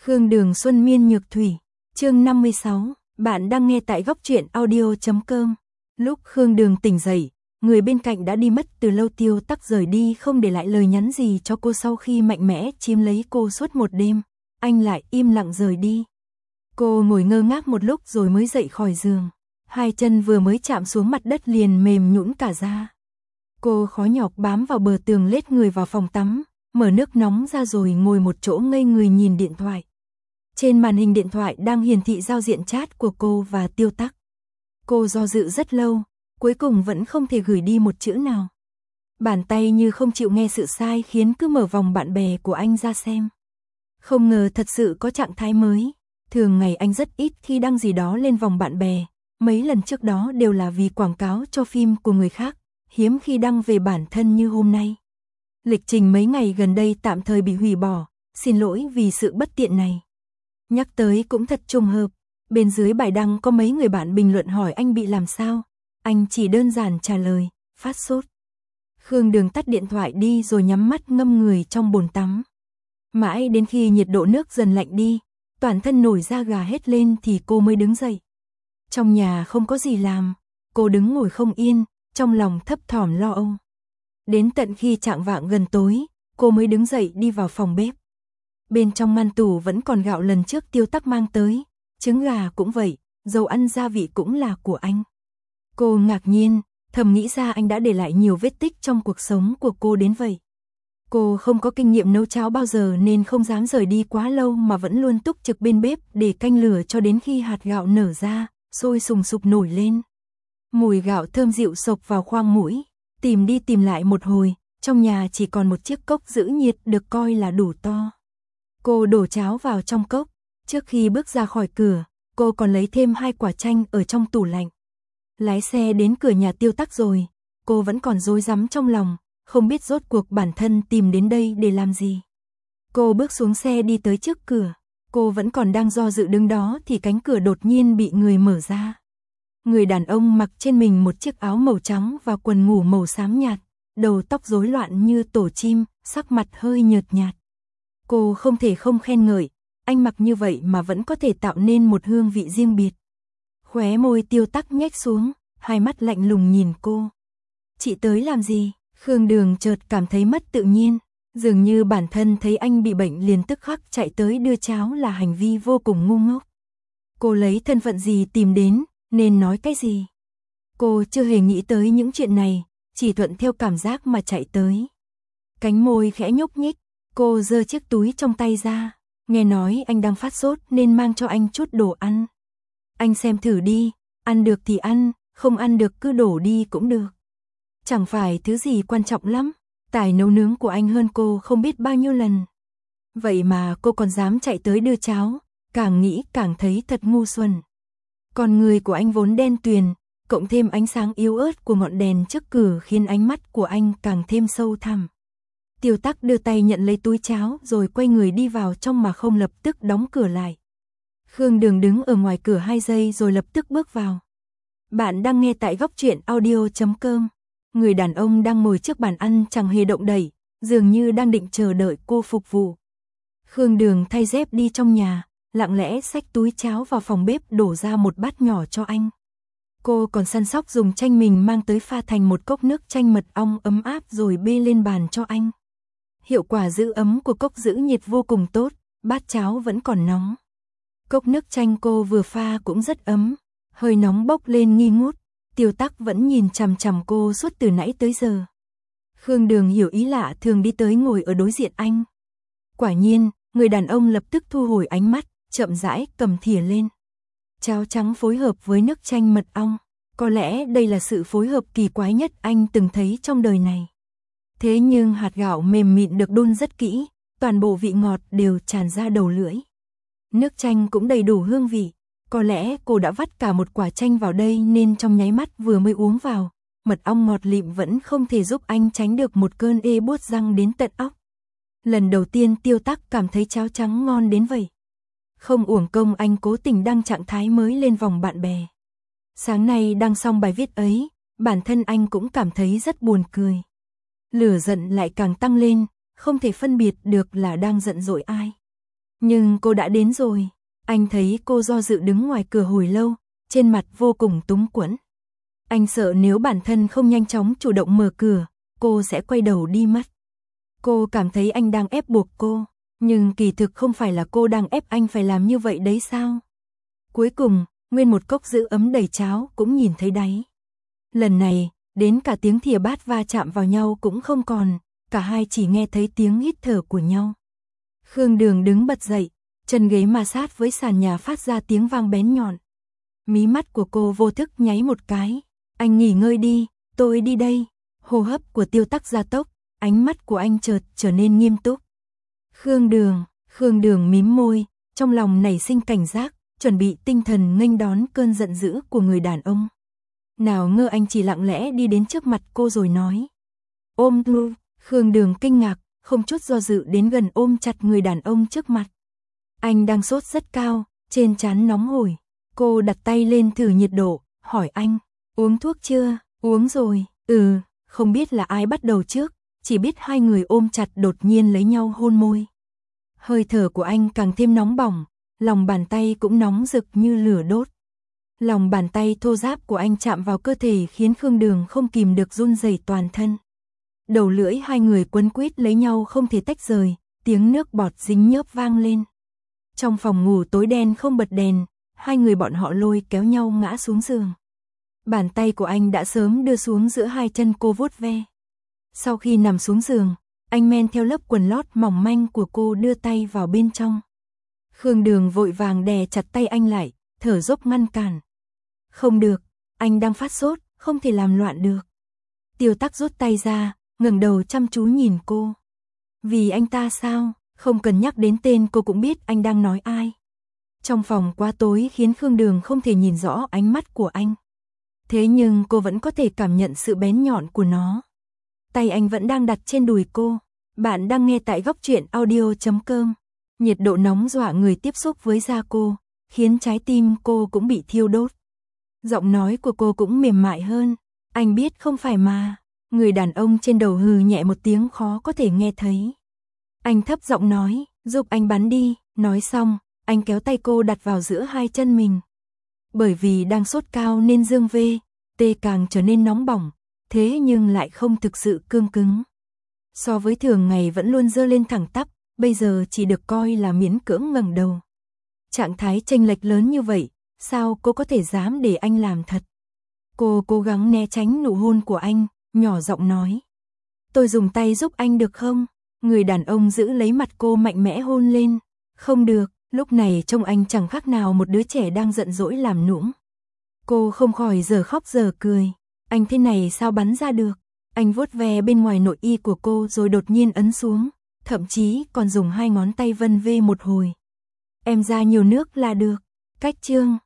Khương Đường Xuân Miên Nhược Thủy, chương 56, bạn đang nghe tại góc truyện audio.com. Lúc Khương Đường tỉnh dậy, người bên cạnh đã đi mất từ lâu. Tiêu Tắc rời đi không để lại lời nhắn gì cho cô. Sau khi mạnh mẽ chiếm lấy cô suốt một đêm, anh lại im lặng rời đi. Cô ngồi ngơ ngác một lúc rồi mới dậy khỏi giường. Hai chân vừa mới chạm xuống mặt đất liền mềm nhũn cả ra. Cô khó nhọc bám vào bờ tường lết người vào phòng tắm, mở nước nóng ra rồi ngồi một chỗ ngây người nhìn điện thoại. Trên màn hình điện thoại đang hiển thị giao diện chat của cô và Tiêu Tắc. Cô do dự rất lâu, cuối cùng vẫn không thể gửi đi một chữ nào. Bàn tay như không chịu nghe sự sai khiến cứ mở vòng bạn bè của anh ra xem. Không ngờ thật sự có trạng thái mới. Thường ngày anh rất ít khi đăng gì đó lên vòng bạn bè. Mấy lần trước đó đều là vì quảng cáo cho phim của người khác, hiếm khi đăng về bản thân như hôm nay. Lịch trình mấy ngày gần đây tạm thời bị hủy bỏ, xin lỗi vì sự bất tiện này. Nhắc tới cũng thật trùng hợp, bên dưới bài đăng có mấy người bạn bình luận hỏi anh bị làm sao. Anh chỉ đơn giản trả lời, phát sốt. Khương Đường tắt điện thoại đi rồi nhắm mắt ngâm người trong bồn tắm. Mãi đến khi nhiệt độ nước dần lạnh đi, toàn thân nổi da gà hết lên thì cô mới đứng dậy. Trong nhà không có gì làm, cô đứng ngồi không yên, trong lòng thấp thỏm lo âu. Đến tận khi chạng vạng gần tối, cô mới đứng dậy đi vào phòng bếp. Bên trong ngăn tủ vẫn còn gạo lần trước Tiêu Tắc mang tới, trứng gà cũng vậy, dầu ăn gia vị cũng là của anh. Cô ngạc nhiên, thầm nghĩ ra anh đã để lại nhiều vết tích trong cuộc sống của cô đến vậy. Cô không có kinh nghiệm nấu cháo bao giờ nên không dám rời đi quá lâu mà vẫn luôn túc trực bên bếp để canh lửa cho đến khi hạt gạo nở ra, sôi sùng sục nổi lên. Mùi gạo thơm dịu xộc vào khoang mũi, tìm đi tìm lại một hồi, trong nhà chỉ còn một chiếc cốc giữ nhiệt được coi là đủ to. Cô đổ cháo vào trong cốc, trước khi bước ra khỏi cửa, cô còn lấy thêm 2 quả chanh ở trong tủ lạnh. Lái xe đến cửa nhà Tiêu Tắc rồi, cô vẫn còn rối rắm trong lòng, không biết rốt cuộc bản thân tìm đến đây để làm gì. Cô bước xuống xe đi tới trước cửa, cô vẫn còn đang do dự đứng đó thì cánh cửa đột nhiên bị người mở ra. Người đàn ông mặc trên mình một chiếc áo màu trắng và quần ngủ màu xám nhạt, đầu tóc rối loạn như tổ chim, sắc mặt hơi nhợt nhạt. Cô không thể không khen ngợi, anh mặc như vậy mà vẫn có thể tạo nên một hương vị riêng biệt. Khóe môi Tiêu Tắc nhếch xuống, hai mắt lạnh lùng nhìn cô. Chị tới làm gì? Khương Đường chợt cảm thấy mất tự nhiên, dường như bản thân thấy anh bị bệnh liền tức khắc chạy tới đưa cháo là hành vi vô cùng ngu ngốc. Cô lấy thân phận gì tìm đến, nên nói cái gì? Cô chưa hề nghĩ tới những chuyện này, chỉ thuận theo cảm giác mà chạy tới. Cánh môi khẽ nhúc nhích, cô giơ chiếc túi trong tay ra, nghe nói anh đang phát sốt nên mang cho anh chút đồ ăn. Anh xem thử đi, ăn được thì ăn, không ăn được cứ đổ đi cũng được. Chẳng phải thứ gì quan trọng lắm, tài nấu nướng của anh hơn cô không biết bao nhiêu lần. Vậy mà cô còn dám chạy tới đưa cháo, càng nghĩ càng thấy thật ngu xuẩn. Con người của anh vốn đen tuyền, cộng thêm ánh sáng yếu ớt của ngọn đèn trước cửa khiến ánh mắt của anh càng thêm sâu thẳm. Tiêu Tắc đưa tay nhận lấy túi cháo rồi quay người đi vào trong mà không lập tức đóng cửa lại. Khương Đường đứng ở ngoài cửa 2 giây rồi lập tức bước vào. Bạn đang nghe tại góc truyện audio.com. Người đàn ông đang ngồi trước bàn ăn chẳng hề động đậy, dường như đang định chờ đợi cô phục vụ. Khương Đường thay dép đi trong nhà, lặng lẽ xách túi cháo vào phòng bếp đổ ra một bát nhỏ cho anh. Cô còn săn sóc dùng chanh mình mang tới pha thành một cốc nước chanh mật ong ấm áp rồi bê lên bàn cho anh. Hiệu quả giữ ấm của cốc giữ nhiệt vô cùng tốt, bát cháo vẫn còn nóng. Cốc nước chanh cô vừa pha cũng rất ấm, hơi nóng bốc lên nghi ngút. Tiêu Tắc vẫn nhìn chằm chằm cô suốt từ nãy tới giờ. Khương Đường hiểu ý lạ thường đi tới ngồi ở đối diện anh. Quả nhiên, người đàn ông lập tức thu hồi ánh mắt, chậm rãi cầm thìa lên. Cháo trắng phối hợp với nước chanh mật ong, có lẽ đây là sự phối hợp kỳ quái nhất anh từng thấy trong đời này. Thế nhưng hạt gạo mềm mịn được đun rất kỹ, toàn bộ vị ngọt đều tràn ra đầu lưỡi. Nước chanh cũng đầy đủ hương vị. Có lẽ cô đã vắt cả một quả chanh vào đây nên trong nháy mắt vừa mới uống vào, mật ong ngọt lịm vẫn không thể giúp anh tránh được một cơn ê buốt răng đến tận óc. Lần đầu tiên Tiêu Tắc cảm thấy cháo trắng ngon đến vậy. Không uổng công anh cố tình đăng trạng thái mới lên vòng bạn bè. Sáng nay đăng xong bài viết ấy, bản thân anh cũng cảm thấy rất buồn cười. Lửa giận lại càng tăng lên, không thể phân biệt được là đang giận dỗi ai. Nhưng cô đã đến rồi. Anh thấy cô do dự đứng ngoài cửa hồi lâu, trên mặt vô cùng túng quẫn. Anh sợ nếu bản thân không nhanh chóng chủ động mở cửa, cô sẽ quay đầu đi mất. Cô cảm thấy anh đang ép buộc cô, nhưng kỳ thực không phải là cô đang ép anh phải làm như vậy đấy sao? Cuối cùng, nguyên một cốc giữ ấm đầy cháo cũng nhìn thấy đáy. Lần này, đến cả tiếng thìa bát va chạm vào nhau cũng không còn, cả hai chỉ nghe thấy tiếng hít thở của nhau. Khương Đường đứng bật dậy, chân ghế ma sát với sàn nhà phát ra tiếng vang bén nhọn. Mí mắt của cô vô thức nháy một cái. Anh nghỉ ngơi đi, tôi đi đây. Hô hấp của Tiêu Tắc gia tốc, ánh mắt của anh chợt trở nên nghiêm túc. Khương Đường mím môi, trong lòng nảy sinh cảnh giác, chuẩn bị tinh thần nghênh đón cơn giận dữ của người đàn ông. Nào ngờ anh chỉ lặng lẽ đi đến trước mặt cô rồi nói. Ôm tôi. Khương Đường kinh ngạc, không chút do dự đến gần ôm chặt người đàn ông trước mặt. Anh đang sốt rất cao, trên trán nóng hổi. Cô đặt tay lên thử nhiệt độ, hỏi anh, uống thuốc chưa? Uống rồi. Không biết là ai bắt đầu trước, chỉ biết hai người ôm chặt đột nhiên lấy nhau hôn môi. Hơi thở của anh càng thêm nóng bỏng, lòng bàn tay cũng nóng rực như lửa đốt. Lòng bàn tay thô ráp của anh chạm vào cơ thể khiến Khương Đường không kìm được run rẩy toàn thân. Đầu lưỡi hai người quấn quýt lấy nhau không thể tách rời, tiếng nước bọt dính nhớp vang lên. Trong phòng ngủ tối đen không bật đèn, hai người bọn họ lôi kéo nhau ngã xuống giường. Bàn tay của anh đã sớm đưa xuống giữa hai chân cô vuốt ve. Sau khi nằm xuống giường, anh men theo lớp quần lót mỏng manh của cô đưa tay vào bên trong. Khương Đường vội vàng đè chặt tay anh lại, thở dốc ngăn cản. Không được, anh đang phát sốt, không thể làm loạn được. Tiêu Tắc rút tay ra, ngẩng đầu chăm chú nhìn cô. Vì anh ta sao? Không cần nhắc đến tên cô cũng biết anh đang nói ai. Trong phòng quá tối khiến Khương Đường không thể nhìn rõ ánh mắt của anh. Thế nhưng cô vẫn có thể cảm nhận sự bén nhọn của nó. Tay anh vẫn đang đặt trên đùi cô. Bạn đang nghe tại Góc Truyện Audio.com. Nhiệt độ nóng dọa người tiếp xúc với da cô, khiến trái tim cô cũng bị thiêu đốt. Giọng nói của cô cũng mềm mại hơn. Anh biết không phải mà. Người đàn ông trên đầu hừ nhẹ một tiếng khó có thể nghe thấy. Anh thấp giọng nói, giúp anh bắn đi. Nói xong, anh kéo tay cô đặt vào giữa hai chân mình. Bởi vì đang sốt cao nên dương tê càng trở nên nóng bỏng, thế nhưng lại không thực sự cương cứng. So với thường ngày vẫn luôn giơ lên thẳng tắp, bây giờ chỉ được coi là miễn cưỡng ngẩng đầu. Trạng thái chênh lệch lớn như vậy, sao cô có thể dám để anh làm thật? Cô cố gắng né tránh nụ hôn của anh, nhỏ giọng nói. Tôi dùng tay giúp anh được không? Người đàn ông giữ lấy mặt cô mạnh mẽ hôn lên. Không được, lúc này trông anh chẳng khác nào một đứa trẻ đang giận dỗi làm nũng. Cô không khỏi giờ khóc giờ cười. Anh thế này sao bắn ra được? Anh vuốt ve bên ngoài nội y của cô rồi đột nhiên ấn xuống, thậm chí còn dùng hai ngón tay vân vê một hồi. Em ra nhiều nước là được. Cách chương